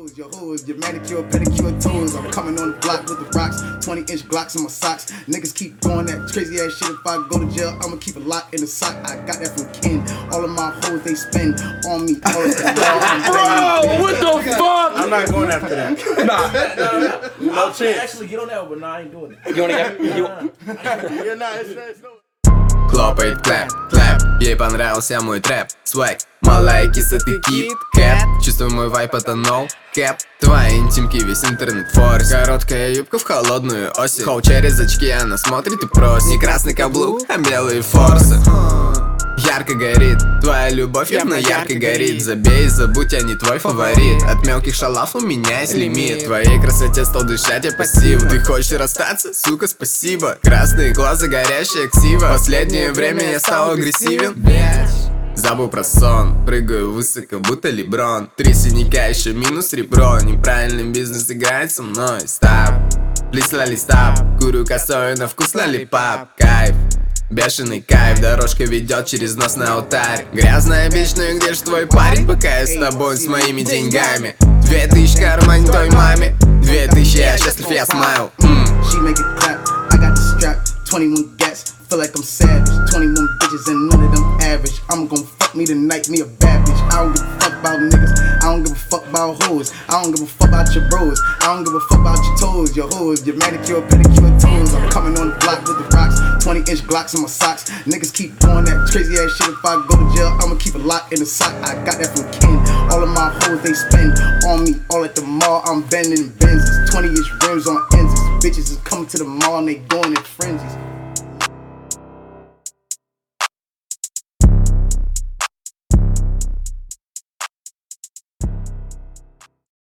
Your hoes, your manicure, pedicure toes. I'm coming on the block with the rocks, 20-inch Glocks in my socks. Niggas keep doing that crazy ass shit. If I go to jail, I'ma keep a lock in the sock. I got that from Ken. All of my hoes, they spend on me. All of the Bro, what the fuck? I'm not going after that. Nah. No chance. Actually, get on that, but nah, I ain't doing it. You wanna get... You're not, it's no. Хлопает клэп, клэп, ей понравился мой трэп. Свэг, малая киса, ты кит, кэт. Чувствую мой вайп, это ноу кэп. Твои интимки, весь интернет форс. Короткая юбка в холодную осень. Хоу через очки, она смотрит и просит. Не красный каблук, а белые форсы. Ярко горит, твоя любовь явно ярко горит. Забей, забудь, я не твой фаворит. От мелких шалав у меня есть лимит. Твоей красоте стал дышать, я пассив. Ты хочешь расстаться? Сука, спасибо. Красные глаза, горящая ксива. Последнее время я стал агрессивен. Забыл про сон, прыгаю высоко, будто Леброн. 3 синяка, еще минус ребро. Неправильный бизнес играет со мной. Стоп, плиз лали-стоп. Курю косой, на вкус лалипап. Кайф, бешеный кайф, дорожка ведет через нос на алтарь. Грязная бич, ну и где ж твой парень, пока я с тобой с моими деньгами? 2000 в кармане той маме, 2000, я счастлив, я смайл. She make it clap, I got the strap, 21 gats, feel like I'm savage. 21 bitches and none of them average. I'm gon' fuck me tonight, me a bad bitch. I don't give a fuck about niggas, I don't give a fuck about hoes. I don't give a fuck about your bros, I don't give a fuck about your toes. Your hoes, your manicure, pedicure toes. I'm coming on the block with the rocks, 20-inch Glocks in my socks. Niggas keep doing that crazy ass shit. If I go to jail, I'ma keep a lock in the sock. I got that from Ken. All of my hoes, they spend on me. All at the mall, I'm bending Benzes. 20-inch rims on ends. Bitches is coming to the mall and they doing it frenzies.